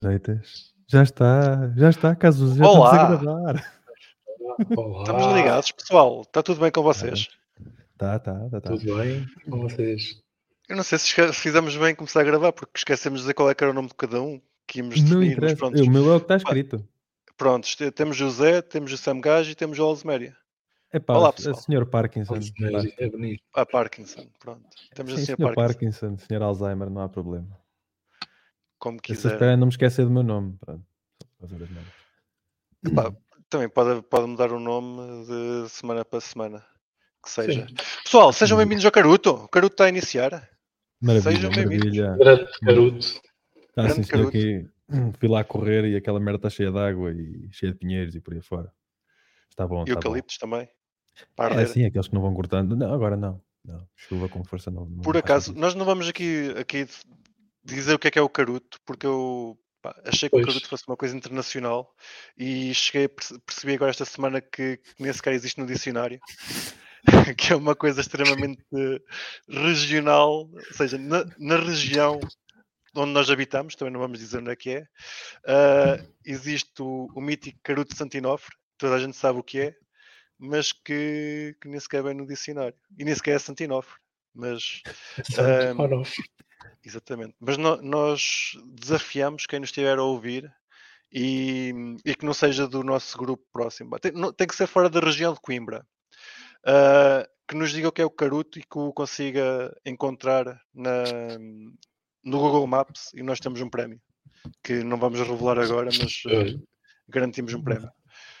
Freitas. Já está, Cazuza, já estamos a Olá, gravar. estamos Olá, ligados, pessoal. Está tudo bem com Tá, vocês? tá. tudo bem com vocês? Eu não sei se fizemos bem em começar a gravar, porque esquecemos de dizer qual é que era o nome de cada um que íamos Não definir, mas interessa. pronto. O meu é o que está escrito. Prontos, temos José, temos o Sam Gajo e temos o Osméria. Epá, Olá, o pessoal. senhor Parkinson. Rosemary, é Basta. bonito. A Parkinson, pronto. Temos o Sim, Sr. senhor Parkinson, Parkinson, senhor Alzheimer, não há problema. como Eu só espero é quiserem. não me esquecer do meu nome. Pronto. Só por causa das merdas. Epá, também pode mudar o nome de semana para semana, que seja. Sim, Pessoal, sejam bem-vindos ao Caruto. O Caruto está a iniciar. Maravilha, Sejam bem-vindos. maravilha. grande caruto. Está sim, Grande senhor, Caruto. aqui fui lá correr e aquela merda está cheia de água e cheia de pinheiros e por aí fora. Está bom, E está bom. eucaliptos também, para É arder. assim, aqueles que não vão cortando. Não, agora não. Não, chuva com força Por não faz acaso, sentido. nós não vamos aqui dizer o que é o caruto, porque eu achei que o Pois, caruto fosse uma coisa internacional e cheguei a percebi agora esta semana que nem sequer existe no dicionário, que é uma coisa extremamente regional, ou seja, na região onde nós habitamos, também não vamos dizer onde é que é, existe o mítico caruto de Santinofre, toda a gente sabe o que é, mas que nem sequer vem no dicionário. E nem sequer é Santinofre. Mas é santo ah, Onofre. exatamente. Mas nós desafiamos quem nos estiver a ouvir e que não seja do nosso grupo próximo. Tem que ser fora da região de Coimbra. Que nos diga o que é o caruto e que o consiga encontrar no Google Maps e nós temos um prémio. Que não vamos revelar agora, mas Olha, garantimos um prémio.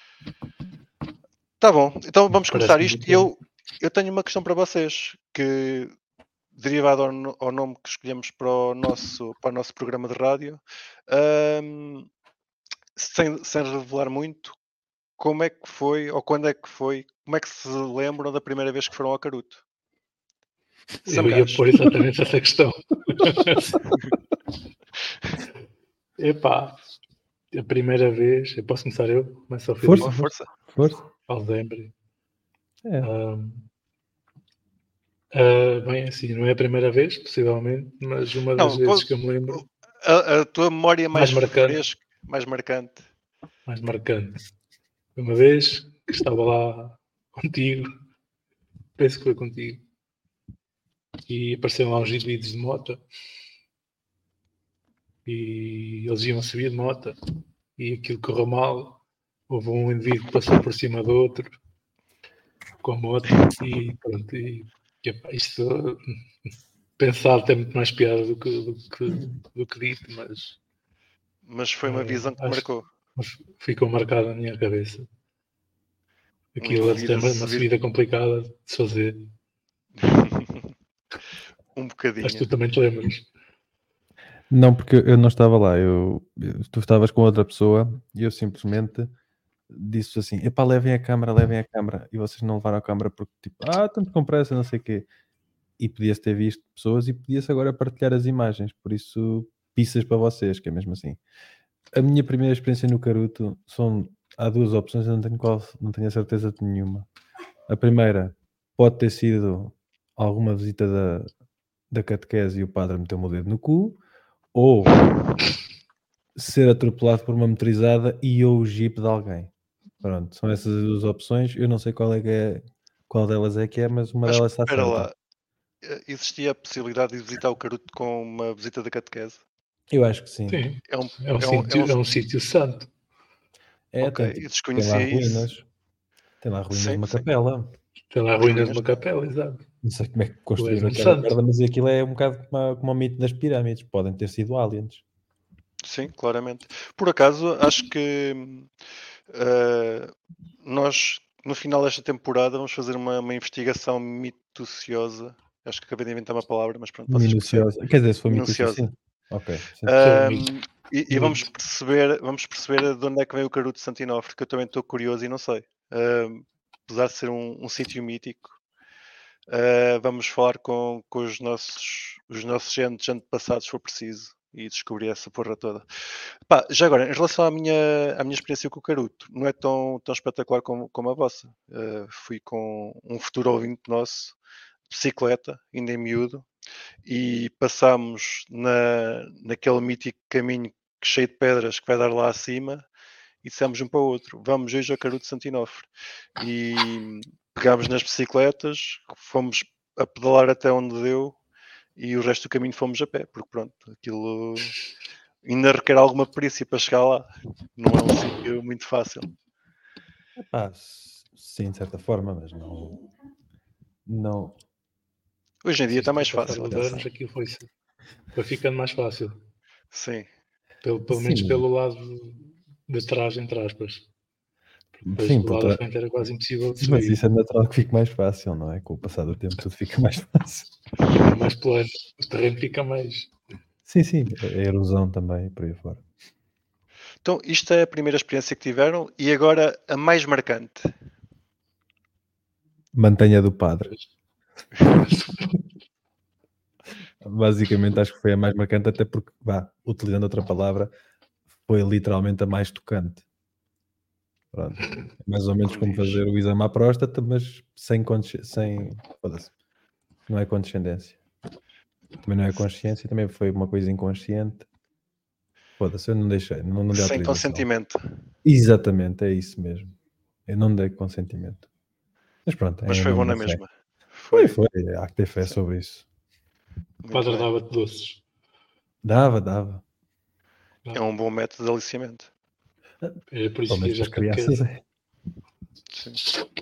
Tá bom, então vamos começar parece-me isto. muito bem. Eu tenho uma questão para vocês, que derivado ao nome que escolhemos para o nosso programa de rádio, ahm, sem revelar muito, como é que foi, ou quando é que foi, como é que se lembram da primeira vez que foram ao Caruto? Sam Eu ia Gajo. pôr exatamente essa questão. Epá, a primeira vez, eu posso começar eu? Começo ao Força, Oh, Filipe, força. força. Alzheimer. É. Bem, assim, não é a primeira vez, possivelmente, mas uma das Não, vezes que eu me lembro a tua memória mais mais marcante, fresca, mais marcante. mais marcante. Foi uma vez que estava lá contigo, penso que foi contigo, e apareceram lá uns indivíduos de moto e eles iam subir de moto e aquilo correu mal. Houve um indivíduo que passou por cima do outro com a moto e pronto. Epá, isto pensado tem muito mais piada do que dito, Mas foi uma visão que te acho marcou. que ficou marcado na minha cabeça. Um Aquilo indivíduo tem a uma subir subida complicada de se fazer. um Acho que bocadinho. tu também te lembras. Não, porque eu não estava lá. Tu estavas com outra pessoa e eu simplesmente disse assim: epá, levem a câmara, levem a câmara. E vocês não levaram a câmara porque, tipo, estamos com pressa, não sei o quê. E podia-se ter visto pessoas e podia-se agora partilhar as imagens. Por isso, pizzas para vocês, que é mesmo assim. A minha primeira experiência no Caruto há duas opções, eu não tenho a certeza de nenhuma. A primeira pode ter sido alguma visita da catequese e o padre meteu-me o dedo no cu, ou ser atropelado por uma motorizada e ou o jeep de alguém. Pronto, são essas as duas opções. Eu não sei qual delas é que é, mas uma Mas delas está espera certa. lá, existia a possibilidade de visitar o Caruto com uma visita da catequese? Eu acho que sim. Sim, É um, é um é um, é um, sítio, é um sítio santo. É, ok, tem, eu tem lá desconhecia isso. ruínas. Tem lá ruínas de Sim, uma sim. capela. Tem lá As ruínas de ruínas. uma capela, exato. Não sei como é que Tu és construíram um aquela santo. merda, mas aquilo é um bocado como o mito das pirâmides. Podem ter sido aliens. Sim, claramente. Por acaso, acho que eh, nós, no final desta temporada, vamos fazer uma investigação minuciosa. Acho que acabei de inventar uma palavra, mas pronto, vocês percebem. Minuciosa. Quer dizer, se for minuciosa, Minuciosa. sim. Ok, sim. Sou mito. E vamos perceber de onde é que vem o Caruto de Santinofre, que eu também estou curioso e não sei. Apesar de ser um sítio mítico, vamos falar com os nossos antepassados, se for preciso, e descobrir essa porra toda. Pá, já agora, em relação à minha experiência com o Caruto, não é tão espetacular como a vossa. Fui com um futuro ouvinte nosso, de bicicleta, ainda em miúdo, e passámos naquele mítico caminho cheio de pedras que vai dar lá acima, e dissemos um para o outro, vamos hoje ao Caruto de Santinofre. E pegámos nas bicicletas, fomos a pedalar até onde deu, e o resto do caminho fomos a pé, porque pronto, aquilo ainda requer alguma perícia para chegar lá. Não é um sítio muito fácil. Epá, sim, de certa forma, mas não. Hoje em dia está mais Passar fácil. os anos, aquilo foi ficando mais fácil. Sim. Pelo menos Sim. pelo lado de trás, entre aspas. Depois Sim, do lado da frente era quase impossível de mas subir. isso é natural que fique mais fácil, não é? Com o passar do tempo tudo fica mais fácil. Fica mais plano, o terreno fica mais. Sim, a erosão também, por aí fora. Então, isto é a primeira experiência que tiveram, e agora a mais marcante. Mantenha do padre. Basicamente acho que foi a mais marcante, até porque, utilizando outra palavra, foi literalmente a mais tocante. Pronto. Mais ou menos como fazer o exame à próstata, mas sem foda-se. Não é condescendência. Também não é consciência, também foi uma coisa inconsciente. Foda-se, eu não deixei, não dei Sem autorização. consentimento. Exatamente, é isso mesmo. Eu não dei consentimento. Mas pronto, Mas é foi em bom nome na da fé. mesma. Foi. Há que ter fé Sim. sobre isso. O padre dava-te doces. Dava. É um bom método de aliciamento. É por isso Pelo que menos já para as crianças é. Sim.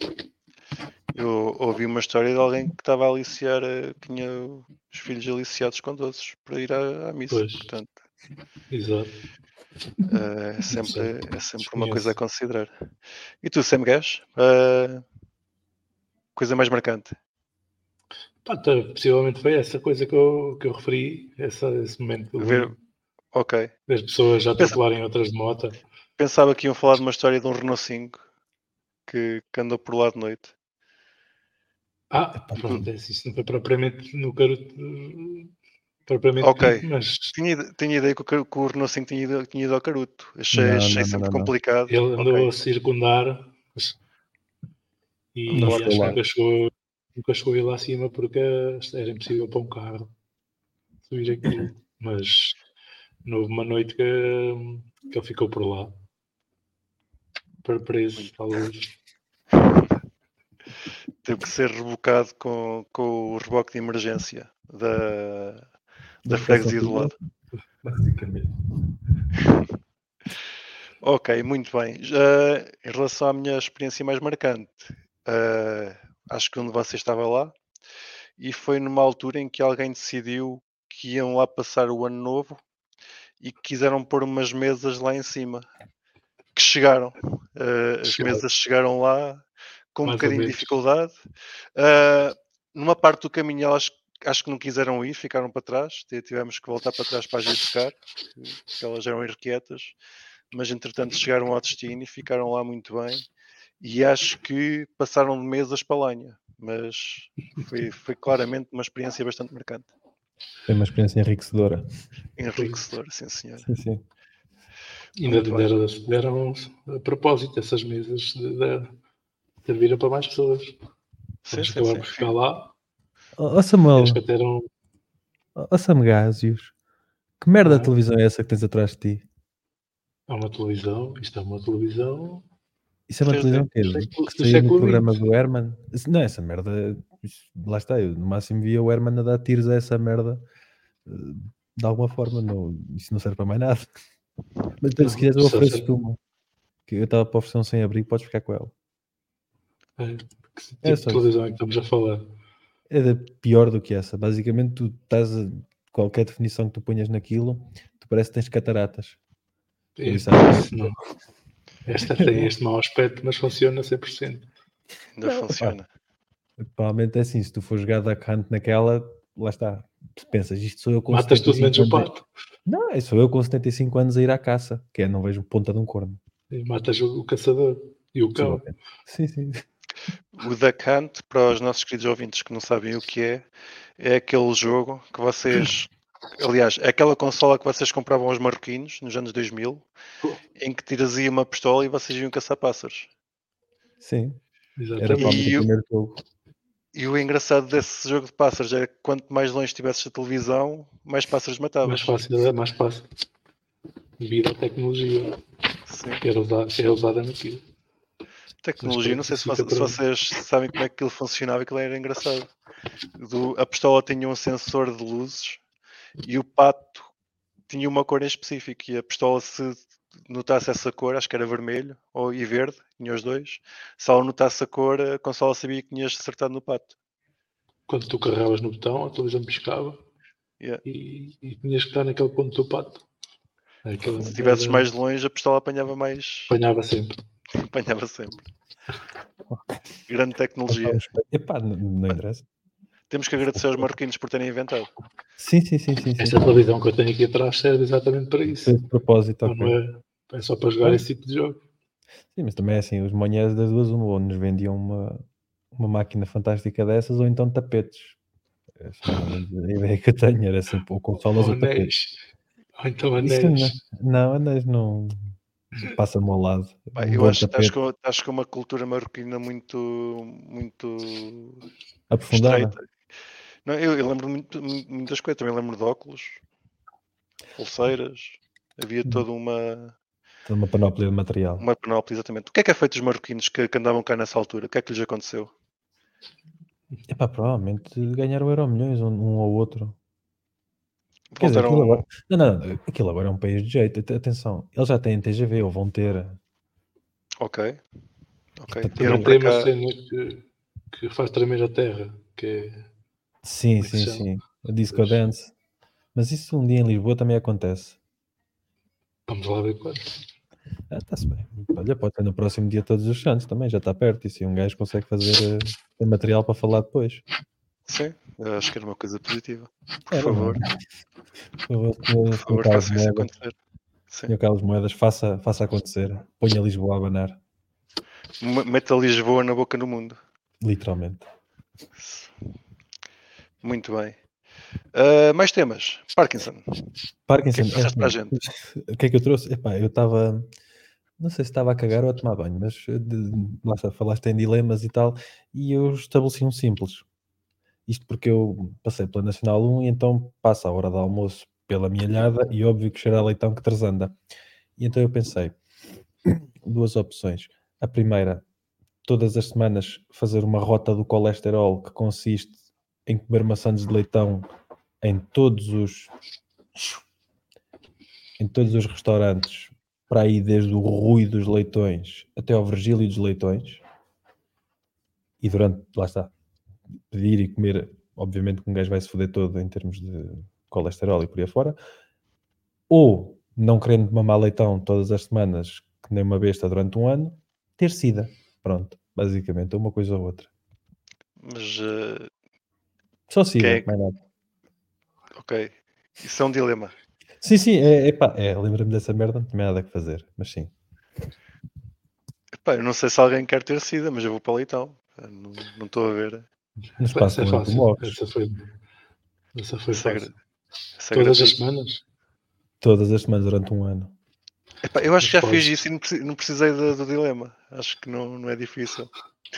Eu ouvi uma história de alguém que estava a aliciar, tinha os filhos aliciados com doces para ir à missa. Pois. Portanto, Exato. é sempre uma Desconheço. coisa a considerar. E tu, Sam Gash? Coisa mais marcante? Possivelmente foi essa coisa que eu referi, esse momento Ok. das pessoas já atropelarem outras de moto. Pensava que iam falar de uma história de um Renault 5 que andou por lá de noite. Pronto, isso não foi propriamente no Caruto, propriamente Ok. dito, mas Tinha ideia que o Renault 5 tinha ido ao Caruto. Achei sempre Não. complicado. ele andou a circundar e Não acho que chegou lá. nunca chegou aí lá acima porque era impossível para um carro subir aquilo. Mas não houve uma noite que ele ficou por lá, preso à luz. Teve que ser rebocado com o reboque de emergência da freguesia do lado. Basicamente. Ok, muito bem. Em relação à minha experiência mais marcante, acho que um de vocês estava lá e foi numa altura em que alguém decidiu que iam lá passar o ano novo e que quiseram pôr umas mesas lá em cima. Que chegaram. As mesas chegaram lá com um bocadinho de dificuldade. Numa parte do caminho acho que não quiseram ir, ficaram para trás. Tivemos que voltar para trás para as ir buscar, porque elas eram irrequietas. Mas entretanto chegaram ao destino e ficaram lá muito bem. E acho que passaram de mesas para lenha. Mas foi claramente uma experiência bastante marcante. Foi uma experiência enriquecedora. Enriquecedora, sim senhor. Sim. Ainda deram a propósito essas mesas serviram para mais pessoas. Vamos acabar por ficar lá. Samuel, eram... Samgásios, que merda de televisão é essa que tens atrás de ti? É uma televisão, isto é uma televisão. Isso é uma televisão que saía no programa do Herman? Não, essa merda, lá está, eu no máximo via o Herman a dar tiros a essa merda de alguma forma, isso não serve para mais nada. Mas então, se quiseres eu ofereço-te uma, que eu estava para oferecer um sem abrigo, podes ficar com ela. Que tipo de televisão é que estamos a falar? É pior do que essa, basicamente tu estás qualquer definição que tu ponhas naquilo, tu parece que tens cataratas. Não. Esta tem este mau aspecto, mas funciona 100%. Ainda funciona. Provavelmente é assim, se tu for jogar Duck Hunt naquela, lá está. Tu pensas, isto sou eu com matas tudo menos o pato. Não, sou eu com 75 anos a ir à caça, que é, não vejo ponta de um corno. E matas o caçador e o cão. Sim. O Duck Hunt, para os nossos queridos ouvintes que não sabem o que é aquele jogo que vocês... Aliás, é aquela consola que vocês compravam aos marroquinos nos anos 2000, em que trazia uma pistola e vocês iam caçar pássaros. Sim, exatamente. Era para o primeiro jogo. E o engraçado desse jogo de pássaros é que quanto mais longe estivesses da televisão, mais pássaros matavas. Mais fácil. devido à tecnologia Sim. que era usada naquilo. Tecnologia, não sei se vocês sabem como é que aquilo funcionava, aquilo era engraçado. A pistola tinha um sensor de luzes e o pato tinha uma cor em específico, e a pistola, se notasse essa cor, acho que era vermelho e verde, tinha os dois. Se ela notasse a cor, a consola sabia que tinhas acertado no pato. Quando tu carregavas no botão, a televisão piscava e tinhas que estar naquele ponto do pato. Se estivesses mais longe, a pistola apanhava mais. Apanhava sempre. Apanhava sempre. Grande tecnologia. Epá, não interessa. Temos que agradecer aos marroquinos por terem inventado. Sim. Esta televisão que eu tenho aqui atrás serve exatamente para isso. De propósito, Não é só para jogar esse tipo de jogo. Sim, mas também é assim, os manhãs das duas, ou nos vendiam uma máquina fantástica dessas, ou então tapetes. Essa é a ideia que eu tenho, era sempre ou consolas ou tapetes. Ou então anéis. Não, anéis não passa-me ao lado. Eu acho que estás com uma cultura marroquina muito aprofundada. estreita. Não, eu lembro muitas coisas, também lembro de óculos, pulseiras, havia toda uma panóplia de material. Uma panóplia, exatamente. O que é feito dos marroquinos que andavam cá nessa altura? O que é que lhes aconteceu? Epá, provavelmente ganharam o Euromilhões, um ou outro. Voltaram... Quer dizer, aquilo agora... Não, aquilo agora é um país de jeito. Atenção, eles já têm TGV, ou vão ter. Ok. Também tem uma cena que faz tremer a terra, que é... Sim. A Disco Dance. Mas isso um dia em Lisboa também acontece. Vamos lá ver quando. Está-se bem. Olha, pode ser no próximo dia Todos os Santos também, já está perto. E se um gajo consegue fazer material para falar depois. Sim, eu acho que era uma coisa positiva. Por favor. Por favor, faça isso acontecer. Senhor Carlos Moedas, faça acontecer. Ponha Lisboa a abanar. Meta Lisboa na boca do mundo. Literalmente. Muito bem. Mais temas. Parkinson. O que é que eu trouxe? Epá, eu estava... Não sei se estava a cagar ou a tomar banho, mas lá está, falaste em dilemas e tal, e eu estabeleci um simples. Isto porque eu passei pela Nacional 1 e então passa a hora de almoço pela minha alhada e óbvio que cheira a leitão que trasanda. E então eu pensei, duas opções. A primeira, todas as semanas fazer uma rota do colesterol que consiste em comer maçãs de leitão em todos os restaurantes, para aí desde o Rui dos Leitões até ao Virgílio dos Leitões, e durante, lá está, pedir e comer, obviamente que um gajo vai se foder todo em termos de colesterol e por aí afora, ou não querendo mamar leitão todas as semanas, que nem uma besta durante um ano, ter sida. Pronto, basicamente, uma coisa ou outra. Mas... Só sida, mais nada. Ok, isso é um dilema. Sim, lembra-me dessa merda, não tinha nada que fazer, mas sim. Epá, eu não sei se alguém quer ter sida, mas eu vou para o leitão. Não estou a ver. No espaço essa é fácil. Essa foi fácil. Todas as semanas? Todas as semanas durante um ano. Epá, eu acho que já fiz isso e não precisei do dilema. Acho que não é difícil.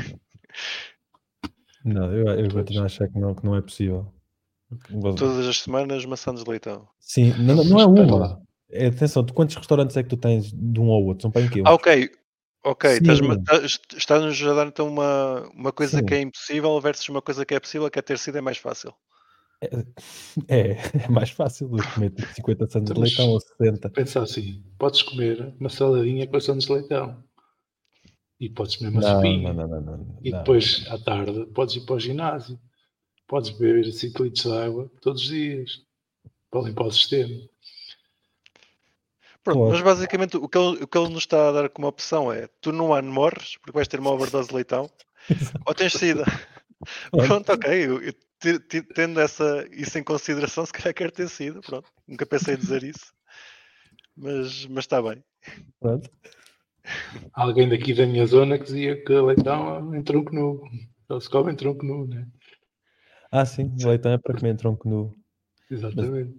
Não, eu continuo a achar que não é possível. Todas as semanas maçã de leitão. Sim, não é uma. Atenção, quantos restaurantes é que tu tens de um ao outro? São para em quê? Ok. Estás-nos a dar então uma coisa que é impossível versus uma coisa que é possível, que é ter sido mais fácil. É mais fácil do que comer 50 sandes de leitão ou 60. Pensa assim, podes comer uma saladinha com sandes de leitão. E podes comer uma sopinha. E depois, à tarde, podes ir para o ginásio. Podes beber 5 litros de água todos os dias. Para limpar o sistema. Pronto, mas basicamente o que ele nos está a dar como opção é: tu num ano morres porque vais ter uma overdose de leitão ou tens sida. Pronto, ok. Tendo isso em consideração, se calhar quero ter sido. Pronto, nunca pensei em dizer isso, mas está bem. Pronto. Alguém daqui da minha zona que dizia que leitão em tronco nu. Ele se come em tronco nu, né? Sim, leitão é para comer em tronco nu. Exatamente.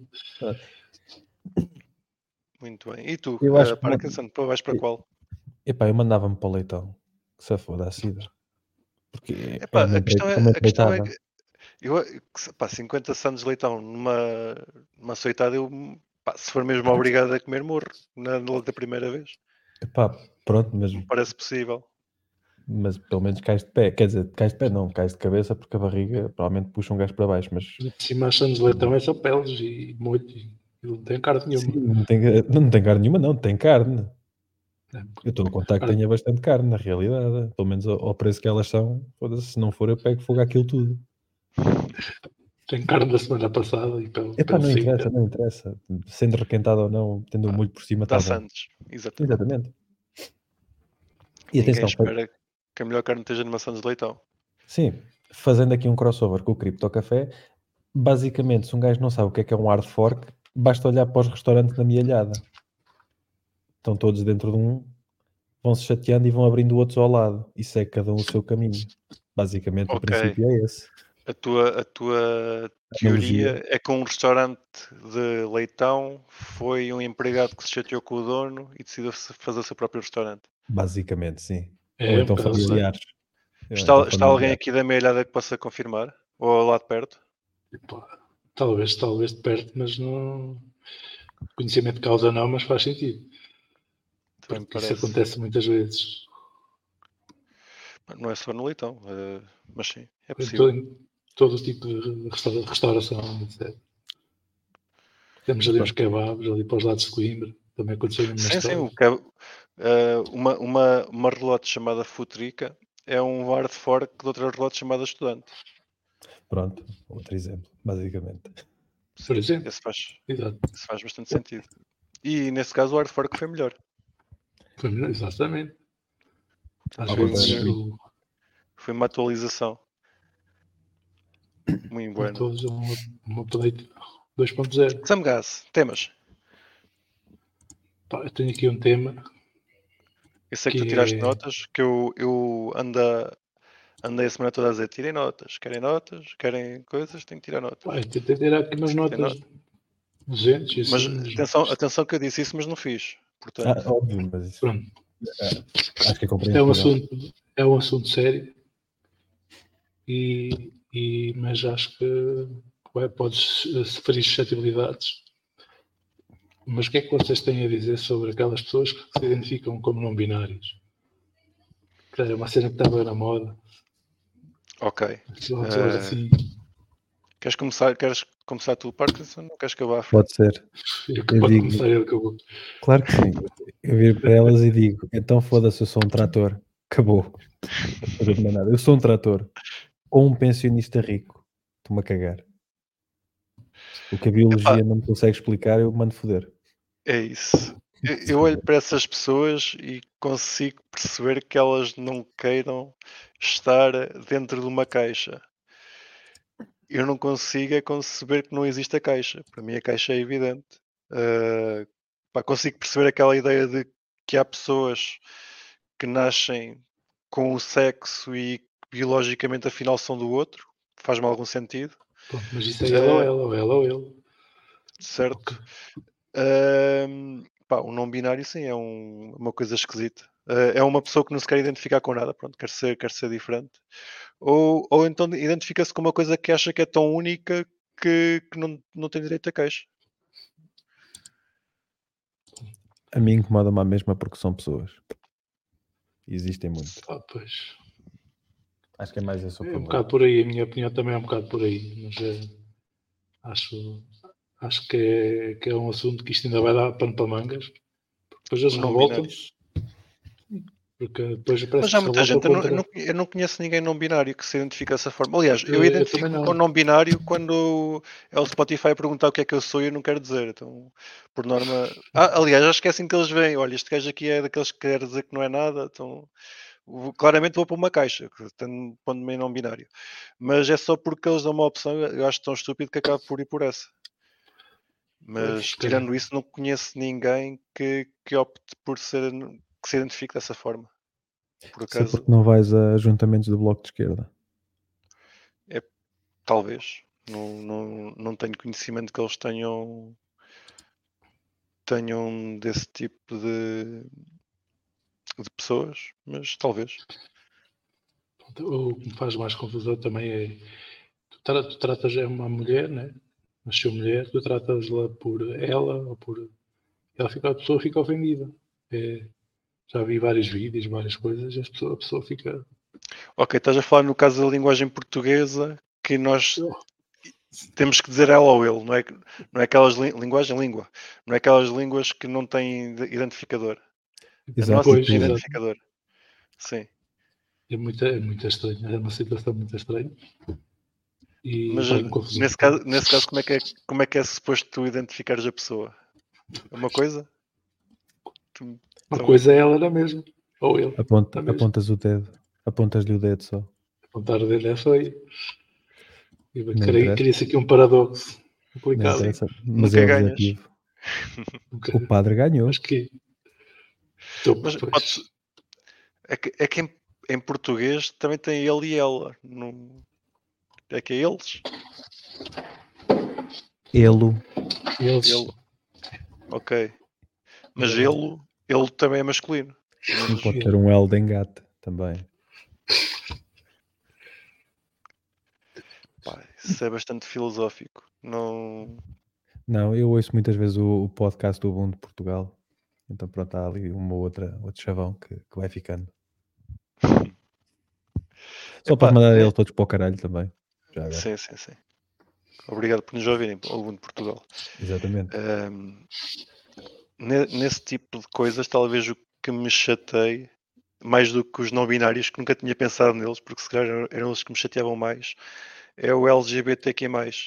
Muito bem. E tu, Parkinson, vais para qual? Epá, eu mandava-me para o leitão. Que se foda a sida. Porque a questão é que 50 sandes de leitão numa açoitada eu Pá, se for mesmo obrigado a comer, morro da primeira vez. Epá, pronto, mas Não parece possível. pelo menos cais de pé. Quer dizer, cais de pé não, cais de cabeça, porque a barriga provavelmente puxa um gajo para baixo, mas De cima as sandes de leitão é só peles e molho. E não tem carne nenhuma. sim, não tem carne nenhuma, não, tem carne. É, Eu estou a contar que carne- tenha bastante carne, na realidade. Pelo menos ao preço que elas são, foda-se, se não for, eu pego fogo àquilo tudo. Tem carne da semana passada e Epá, não sim. interessa, não interessa. Sendo requentado ou não, tendo o molho por cima, Dá está bom. sandes. Exatamente. Exatamente. E Ninguém atenção, espera que a melhor carne esteja numa sandes de leitão. sim, fazendo aqui um crossover com o Cripto Café, basicamente, se um gajo não sabe o que é um hard fork, basta olhar para os restaurantes da Mialhada. Estão todos dentro de um, vão-se chateando e vão abrindo outros ao lado. E segue cada um o seu caminho. Basicamente, o Ok. princípio é esse. A tua teoria Analogia. é que um restaurante de leitão foi um empregado que se chateou com o dono e decidiu fazer o seu próprio restaurante. Basicamente, sim. É Ou um então bocado assim. familiares. Está alguém aqui da meia-ilhada que possa confirmar? Ou lá de perto? Epá, talvez de perto, mas não. Conhecimento de causa não, mas faz sentido. Também me Porque isso parece. acontece muitas vezes. Não é só no leitão, mas sim, é Em possível. todo tipo de restauração, etc. Temos ali uns kebabs ali para os lados de Coimbra. Também aconteceu a mesma Sim, história. uma relote chamada Futrica é um hard fork de outra relote chamada Estudante. Pronto, outro exemplo, basicamente. Por exemplo. Esse faz Exato. bastante sentido. E nesse caso o hard fork foi melhor. Exatamente. Às Ao vezes contrário. Foi uma atualização. Muito bueno. todos um update 2.0. Samgas, temas. Eu tenho aqui um tema. Eu sei que tu tiraste notas, que eu andei a semana toda a dizer tirem notas, querem coisas, tenho que tirar notas. Eu tentei tirar aqui umas notas 200 e assim. Mas atenção que eu disse isso, mas não fiz. Portanto, Óbvio, mas isso, pronto. acho que é Isto compreensível. é um assunto sério mas acho que podes sofrer suscetibilidades. Mas o que é que vocês têm a dizer sobre aquelas pessoas que se identificam como não binários? É uma cena que estava na moda. ok. Assim, Queres começar tu, Parkinson? Não queres que eu vá à frente? Pode ser. pode começar ele que eu vou. Claro que sim. Eu viro para elas e digo, então foda-se, eu sou um trator. Acabou. Não é nada. Eu sou um trator. Ou um pensionista rico. Estou-me a cagar. O que a biologia Epá, não me consegue explicar, eu mando foder. é isso. Eu olho para essas pessoas e consigo perceber que elas não queiram estar dentro de uma caixa. Eu não consigo é conceber que não existe a caixa. Para mim a caixa é evidente. Consigo perceber aquela ideia de que há pessoas que nascem com o sexo e que biologicamente afinal são do outro. Faz-me algum sentido. Pronto, mas isso é ele ou ela, ou ela ou ele. Certo. O não binário sim é uma coisa esquisita. É uma pessoa que não se quer identificar com nada, pronto, quer ser diferente. Ou então identifica-se com uma coisa que acha que é tão única que não tem direito a queixa. A mim incomoda-me a mesma porque são pessoas. Existem muito. Pois. Acho que é mais esse o problema. Um bocado por aí, a minha opinião também é um bocado por aí, mas acho que é um assunto que isto ainda vai dar pano para mangas. Depois eles revoltam-se. Porque depois parece Mas há que muita se gente, contra... eu não conheço ninguém não binário que se identifique dessa forma. Aliás, eu identifico com não binário quando é o Spotify perguntar o que é que eu sou e eu não quero dizer. Então, por norma. Aliás, acho que é assim que eles veem. Olha, este gajo aqui é daqueles que quer dizer que não é nada, então claramente vou para uma caixa, pondo-me em não binário. Mas é só porque eles dão uma opção, eu acho tão estúpido que acabo por ir por essa. Mas tirando isso, não conheço ninguém que opte por que se identifique dessa forma. Por acaso. Sei porque não vais a ajuntamentos do Bloco de Esquerda. Talvez. Não tenho conhecimento que eles tenham desse tipo de pessoas, mas talvez. O que me faz mais confusão também é tu tratas uma mulher, né? nasceu mulher, tu tratas-la por ela ou por... a pessoa fica ofendida. Já vi vários vídeos, várias coisas, a pessoa fica... Ok, estás a falar no caso da linguagem portuguesa que nós temos que dizer ela ou ele, não é aquelas língua, não é aquelas línguas que não têm identificador. Exato, A nossa Pois, tem exato. identificador. Sim. É muito estranho, é uma situação muito estranha. E Mas faz-me confusão. nesse caso como é que é suposto tu identificares a pessoa? É uma coisa? Uma coisa é ela na mesma, ou ele. Apontas o dedo. Apontas-lhe o dedo só. Apontar o dedo é feio. Não interessa. Cria-se aqui um paradoxo Não complicado. interessa. Mas Nunca é ganhas. objetivo. O padre ganhou. Acho que... Mas é que em português também tem ele e ela. É que é eles? Elo. eles... Ele. Ok. Mas ele também é masculino. Sim, pode ter um L de engate também. Pá, isso é bastante filosófico. Não, eu ouço muitas vezes o podcast do Ubuntu de Portugal. Então pronto, há ali outro chavão que vai ficando. Só Epá, para mandar eles todos para o caralho também. Já agora. sim. Obrigado por nos ouvirem, ao de Portugal. Exatamente. Nesse tipo de coisas, talvez o que me chateie, mais do que os não binários, que nunca tinha pensado neles, porque se calhar eram eles que me chateavam mais, é o LGBTQ+.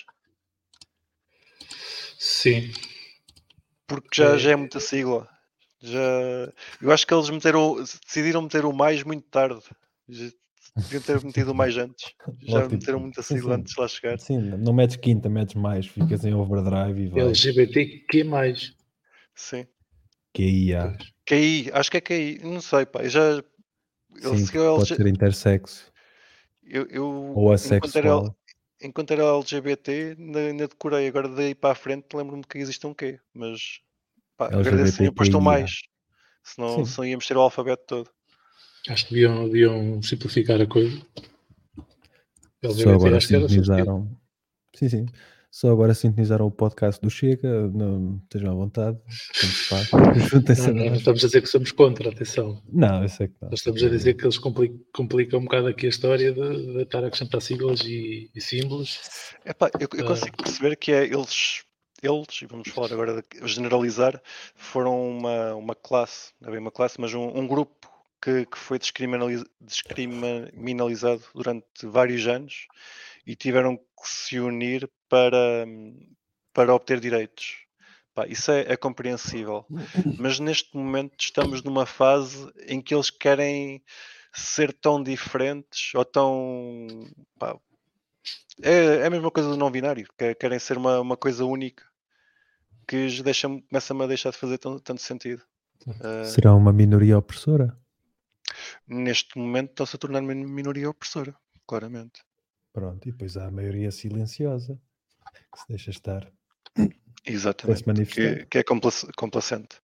Sim. Porque já é muita sigla. Eu acho que eles decidiram meter o mais muito tarde. Deviam ter metido o mais antes. Já Logo, tipo, meteram muita sigla antes de lá chegar. Sim, não metes quinta, metes mais, ficas em overdrive e vai. LGBTQ+. Sim. QIA. QI, acho que é QI, não sei, pá. Sim, pode ser intersexo. Ou assexual. Enquanto era LGBT, ainda decorei. Agora daí para a frente lembro-me que existe um Q. Mas pá, agradeço que tenham posto um mais. Senão íamos ter o alfabeto todo. Acho que deviam simplificar a coisa. Só agora sintonizaram. Sim. Só agora sintonizaram o podcast do Chega. Não, estejam à vontade. Não estamos a dizer que somos contra, atenção. Não, eu sei que não. Nós estamos a dizer que eles complicam um bocado aqui a história de estar a acrescentar siglas e símbolos. Epá, eu consigo perceber que eles, e vamos falar agora de generalizar, foram uma classe, não é bem uma classe, mas um grupo que foi descriminalizado durante vários anos e tiveram que se unir para obter direitos. Pá, isso é compreensível. Mas neste momento estamos numa fase em que eles querem ser tão diferentes ou tão... Pá, é a mesma coisa do não binário, querem ser uma coisa única que começa-me a deixar de fazer tanto sentido. Será uma minoria opressora? Neste momento estão-se a tornar uma minoria opressora, claramente. Pronto, e depois há a maioria silenciosa que se deixa estar. Exatamente, se manifestar. que é complacente.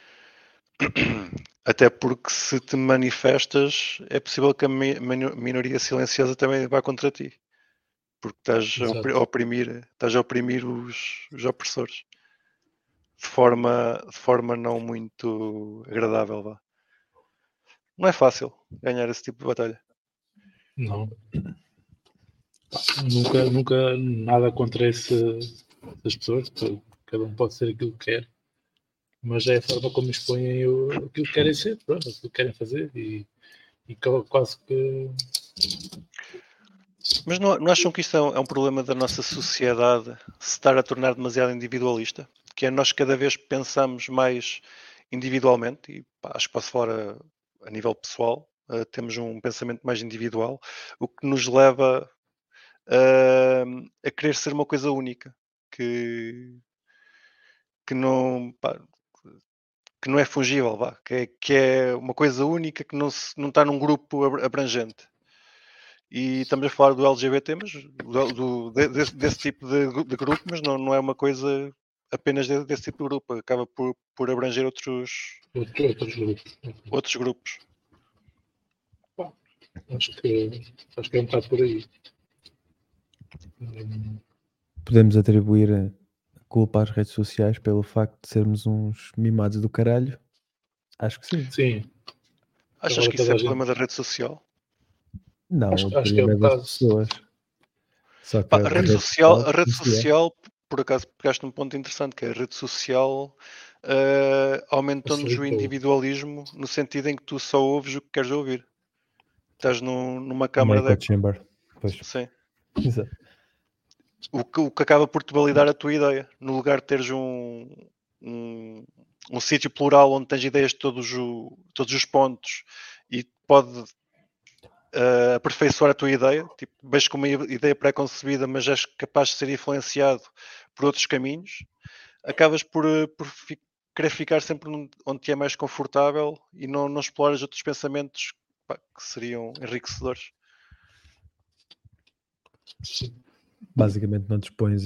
Até porque se te manifestas, é possível que a minoria silenciosa também vá contra ti. Porque estás a oprimir os opressores de forma não muito agradável. Vá. Não é fácil ganhar esse tipo de batalha. Não. Nunca nada contra essas pessoas. Cada um pode ser aquilo que quer. Mas é a forma como expõem aquilo que querem ser, pronto, aquilo que querem fazer. E quase que... Mas não acham que isto é um problema da nossa sociedade se estar a tornar demasiado individualista? Que é nós cada vez pensamos mais individualmente, e acho que posso falar a nível pessoal, temos um pensamento mais individual, o que nos leva a querer ser uma coisa única, que não, que não é fungível, que é uma coisa única que não está num grupo abrangente. E estamos a falar do LGBT, mas desse tipo de grupo, mas não é uma coisa apenas desse tipo de grupo, acaba por abranger outros grupos. Bom, acho que é um bocado por aí. podemos atribuir a culpa às redes sociais pelo facto de sermos uns mimados do caralho? Acho que sim. Sim. Achas Agora que isso toda é a gente- problema da rede social? Não, Acho o que é problema um é das bocado. pessoas. Só que Pá, a a rede social, por acaso pegaste um ponto interessante, que é a rede social aumentou-nos o Facilitou. individualismo no sentido em que tu só ouves o que queres ouvir. Estás numa uma câmara de echo eco. chamber. Pois. Sim. Exato. O que acaba por te validar a tua ideia. No lugar de teres um sítio plural onde tens ideias de todos os pontos e pode aperfeiçoar a tua ideia, tipo, vejo com uma ideia pré-concebida, mas és capaz de ser influenciado por outros caminhos, acabas por querer ficar sempre onde te é mais confortável e não exploras outros pensamentos que seriam enriquecedores. Sim. Basicamente não dispões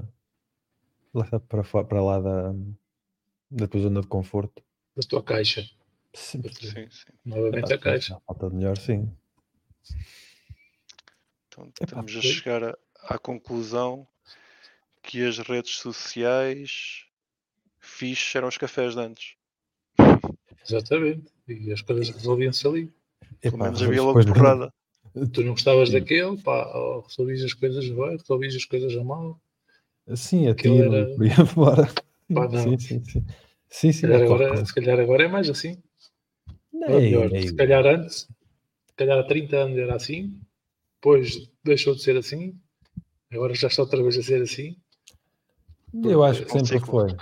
para lá da tua zona de conforto. Da tua caixa. Sim. Sim. Novamente a caixa. Na falta de melhor, sim. Então estamos a chegar à conclusão que as redes sociais fixe eram os cafés de antes. Exatamente. E as coisas resolviam-se ali. Pelo menos havia logo depois porrada. Tu não gostavas daquele, pá, ou resolvias as coisas bem, resolvias as coisas a mal. Sim, a Aquilo tiro, era- por aí fora. Pá, não. Sim. Se calhar agora é mais assim. Ou melhor, se calhar antes, se calhar há 30 anos era assim, depois deixou de ser assim, agora já está outra vez a ser assim. Eu acho que É um sempre ciclo. foi.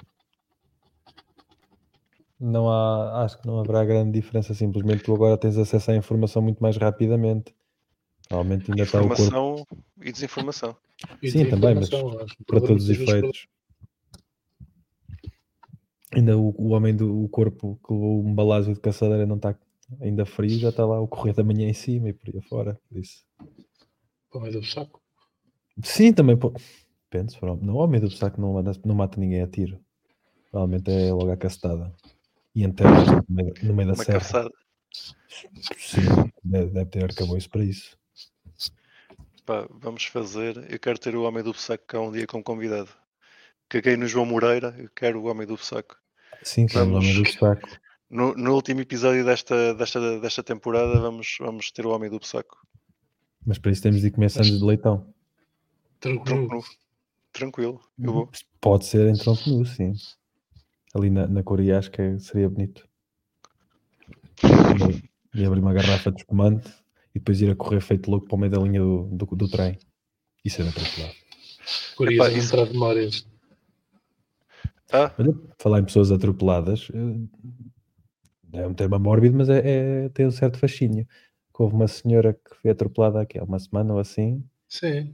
Acho que não haverá grande diferença. Simplesmente tu agora tens acesso à informação muito mais rapidamente. Normalmente ainda está o corpo. Informação e desinformação. E Sim, também, mas acho que para todos os muitas vezes efeitos. Ainda o homem do corpo que levou um balásio de caçadeira não está ainda frio, já está lá o correio da manhã em cima e por aí afora. Por isso. para o meio do saco. Sim, também. Depende, se for não, o homem do saco não mata ninguém a tiro. Provavelmente é logo a castada. E enterra no meio da Uma serra. cabeçada. Sim, deve ter arcabouço para isso. Pá, vamos fazer. Eu quero ter o Homem do Saco cá um dia como convidado. Caguei no João Moreira, eu quero o Homem do Saco. Sim, quero o homem do saco. No último episódio desta temporada vamos ter o Homem do Saco. Mas para isso temos de ir comer sandes de leitão. Tronco nu. Tranquilo, eu vou. Pode ser em tronco nu, sim. Ali na Coreia acho que seria bonito. E abrir uma garrafa de espumante e depois ir a correr feito louco para o meio da linha do trem. E ser atropelado. Curias a não entrar de memórias. Olha, falar em pessoas atropeladas é um tema mórbido, mas tem um certo fascínio. Que houve uma senhora que foi atropelada aqui há uma semana ou assim. Sim.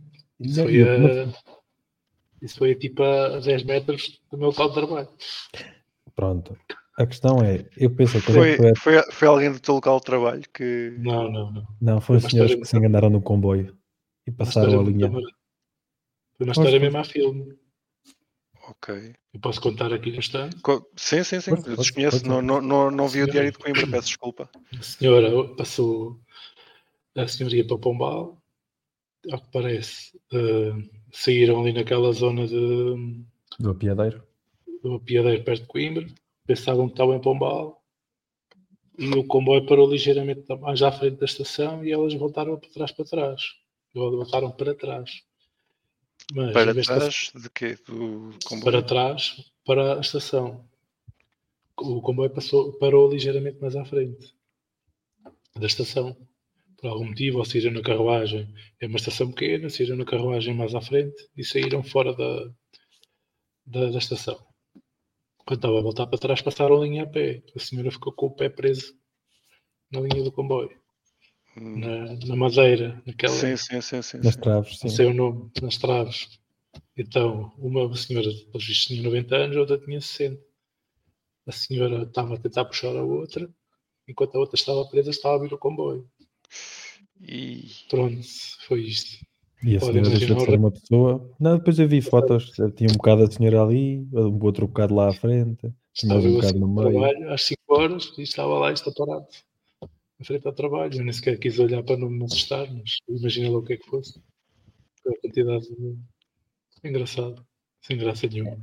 E Isso foi tipo a 10 metros do meu local de trabalho. Pronto. A questão é, eu pensei que foi alguém do teu local de trabalho que... Não, foram senhores que se enganaram no comboio e passaram a linha. Foi uma história mesmo a filme. Ok. Eu posso contar aqui no instante? Sim. Eu desconheço, não vi o Diário de Coimbra, peço desculpa. A senhora passou, a senhora ia para Pombal, ao que parece, saíram ali naquela zona do apiadeiro perto de Coimbra, pensavam que estavam em Pombal e o comboio parou ligeiramente mais à frente da estação e elas voltaram para trás. Voltaram para trás. Mas, para trás de quê? Do comboio? Para trás, para a estação. O comboio parou ligeiramente mais à frente da estação. Por algum motivo, ou saíram na carruagem. É uma estação pequena, saíram na carruagem mais à frente e saíram fora da estação. Quando estava a voltar para trás, passaram a linha a pé. A senhora ficou com o pé preso na linha do comboio. Na madeira. Naquela, sim. Nas traves, sim. Não sei o nome, nas traves. Então, uma senhora, pelos vistos, tinha 90 anos, a outra tinha 60. A senhora estava a tentar puxar a outra, enquanto a outra estava presa, estava a vir o comboio. E pronto, foi isto. E a senhora deixou de ser uma pessoa. Não, depois eu vi fotos, tinha um bocado a senhora ali, outro bocado lá à frente, estava um bocado no meio. Trabalho, às 5 horas e estava lá parado na frente ao trabalho. Eu nem sequer quis olhar para não me assustar, mas imagina lá o que é que fosse. A quantidade Engraçado. Sem graça nenhuma.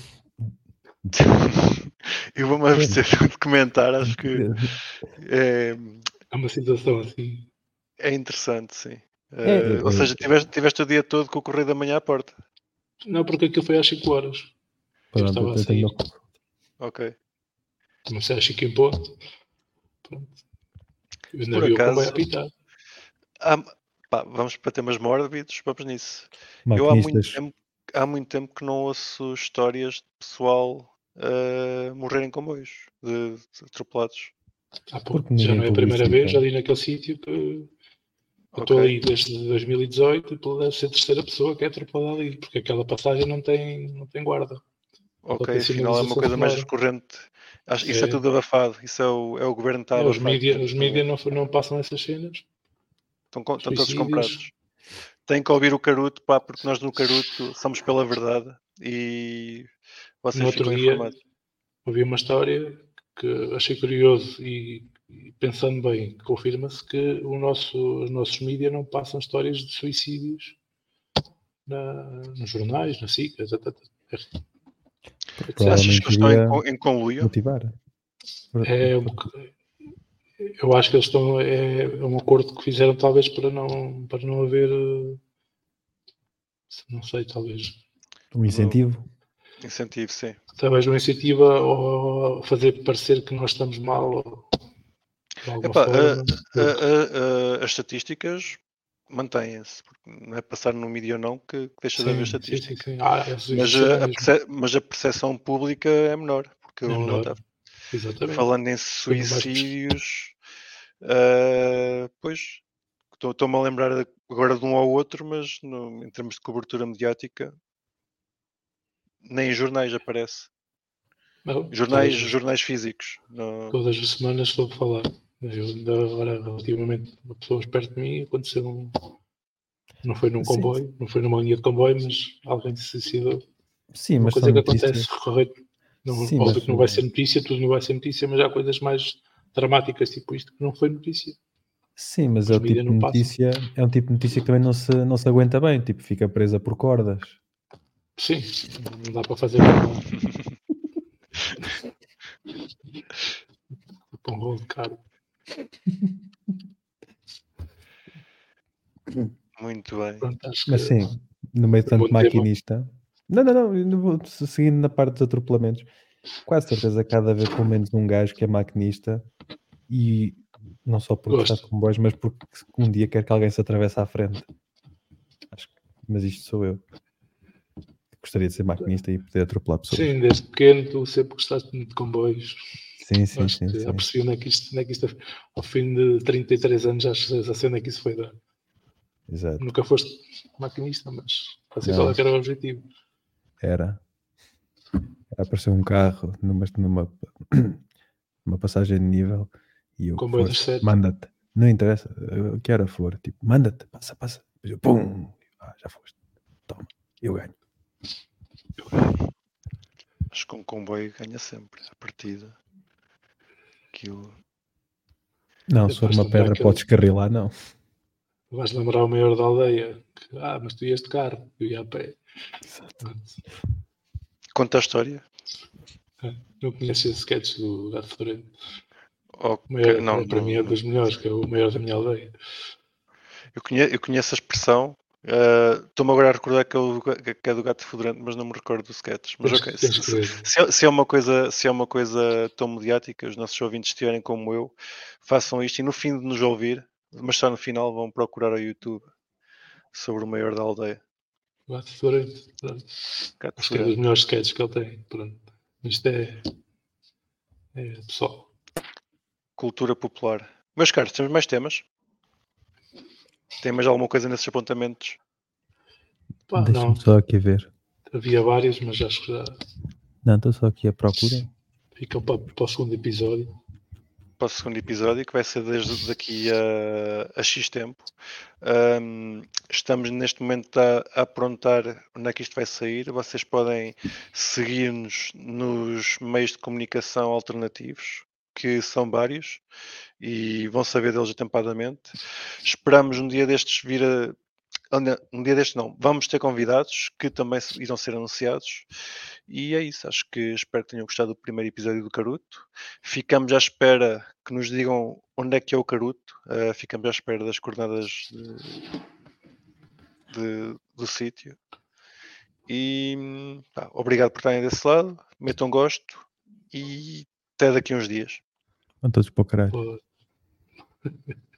Eu vou-me abster de comentar, acho que É uma situação assim. é interessante, sim. É, Ou seja, tiveste o dia todo com o Correio da Manhã à porta. Não, porque aquilo foi às 5 horas. Eu pronto, estava a eu tenho sair. Ok. Comecei às 5 em ponto. Pronto. Eu ainda Por vi o acaso, comboio a apitar. vamos para temas mórbidos, vamos nisso. Eu maquinistas. há muito tempo que não ouço histórias de pessoal morrer em comboios, de atropelados. Porque Já ninguém não é a primeira publicita. vez ali naquele sítio que eu estou Ok. ali desde 2018 e deve ser a terceira pessoa que é atropelada ali, porque aquela passagem não tem guarda. Ok, tem afinal é uma sinalização coisa mais sonora. recorrente. Isso é tudo abafado. Isso é o governo está a Os abafar. mídias não passam essas cenas. Estão todos Suicídios. comprados. Tem que ouvir o Caruto, pá, porque nós no Caruto somos pela verdade e No vocês outro ficam dia informados. ouvi uma história que achei curioso e pensando bem, confirma-se que os nossos mídias não passam histórias de suicídios nos jornais, na SIC, etc. Achas Provavelmente que eles estão iria em conluio? motivar. Eu acho que eles estão. É um acordo que fizeram, talvez, para não haver. Não sei, talvez. Um incentivo. Incentivo, sim. Talvez um incentivo a fazer parecer que nós estamos mal, ou, de alguma Epá, forma. as estatísticas mantêm-se. Não é passar no mídia ou não que deixa de haver Sim. estatística. Isso é mesmo. Mas a percepção pública é menor. Porque É eu menor. Exatamente. falando em Tu não vais suicídios, pois, estou-me a lembrar agora de um ao outro, mas em termos de cobertura mediática, nem em jornais aparece. Não, Jornais físicos. todas as semanas soube falar. Eu ainda agora, relativamente, pessoas perto de mim, aconteceu não foi num Sim, comboio, não foi numa linha de comboio, mas alguém se suicidou. sim, Uma mas são coisa que acontece notícias. recorrente. Sim, Óbvio mas que não vai ser notícia, tudo não vai ser notícia, mas há coisas mais dramáticas, tipo isto, que não foi notícia. sim, mas é Os o mídias tipo de não passam. notícia, é um tipo de notícia que também não se aguenta bem, tipo, fica presa por cordas. Sim, não dá para fazer nada. Para um rolo de carne. Muito bem. Pronto, acho Mas que sim, no meio de foi um tanto bom tema. maquinista. Não, eu não vou seguindo na parte dos atropelamentos. Quase certeza que há de haver pelo menos um gajo que é maquinista e não só por gostar de Gosto. comboios, mas porque um dia quer que alguém se atravesse à frente. Mas isto sou eu. Gostaria de ser maquinista e poder atropelar pessoas. Sim, desde pequeno tu sempre gostaste muito de comboios. Sim. Acho que já percebi onde é que isto ao fim de 33 anos já sei onde é que isso foi dar. Exato. Nunca foste maquinista, mas assim Não. qual é que era o objetivo? Era aparecer um carro numa passagem de nível e eu, Comboio das força, 7. manda-te. Não interessa, que hora for, tipo, manda-te, passa. Depois eu, pum, já foste. Toma, eu ganho. Acho que um comboio ganha sempre a partida. Não, se for uma pedra podes carrilar, não. Vais lembrar o maior da aldeia. Mas tu ias de carro, eu ia a pé. Conta a história. Não conheço esse sketch do Gato Fedorento. Okay, não, para mim é dos melhores, que é o maior da minha aldeia. Eu conheço a expressão. Estou-me agora a recordar que é do Gato Fedorento, mas não me recordo do sketch. Mas ok, se é uma coisa tão mediática, os nossos ouvintes estiverem como eu, façam isto e no fim de nos ouvir, mas só no final vão procurar ao YouTube sobre o maior da aldeia. Gato Fedorento. Acho que é dos melhores sketches que ele tem. Pronto. Isto é pessoal. Cultura popular. Meus caros, temos mais temas? Tem mais alguma coisa nesses apontamentos? Deixa-me só aqui ver. Havia várias, mas acho que já. Não, estou só aqui à procura. Ficam para o segundo episódio. Para o segundo episódio, que vai ser desde daqui a X tempo. Estamos neste momento a aprontar onde é que isto vai sair. Vocês podem seguir-nos nos meios de comunicação alternativos, que são vários, e vão saber deles atempadamente. Esperamos um dia destes vir um dia deste não, vamos ter convidados que também irão ser anunciados. E é isso, acho que espero que tenham gostado do primeiro episódio do Caruto. Ficamos à espera que nos digam onde é que é o Caruto. Ficamos à espera das coordenadas do sítio. E obrigado por estarem desse lado. Metam gosto e até daqui a uns dias. Vão todos para o caralho. Pô.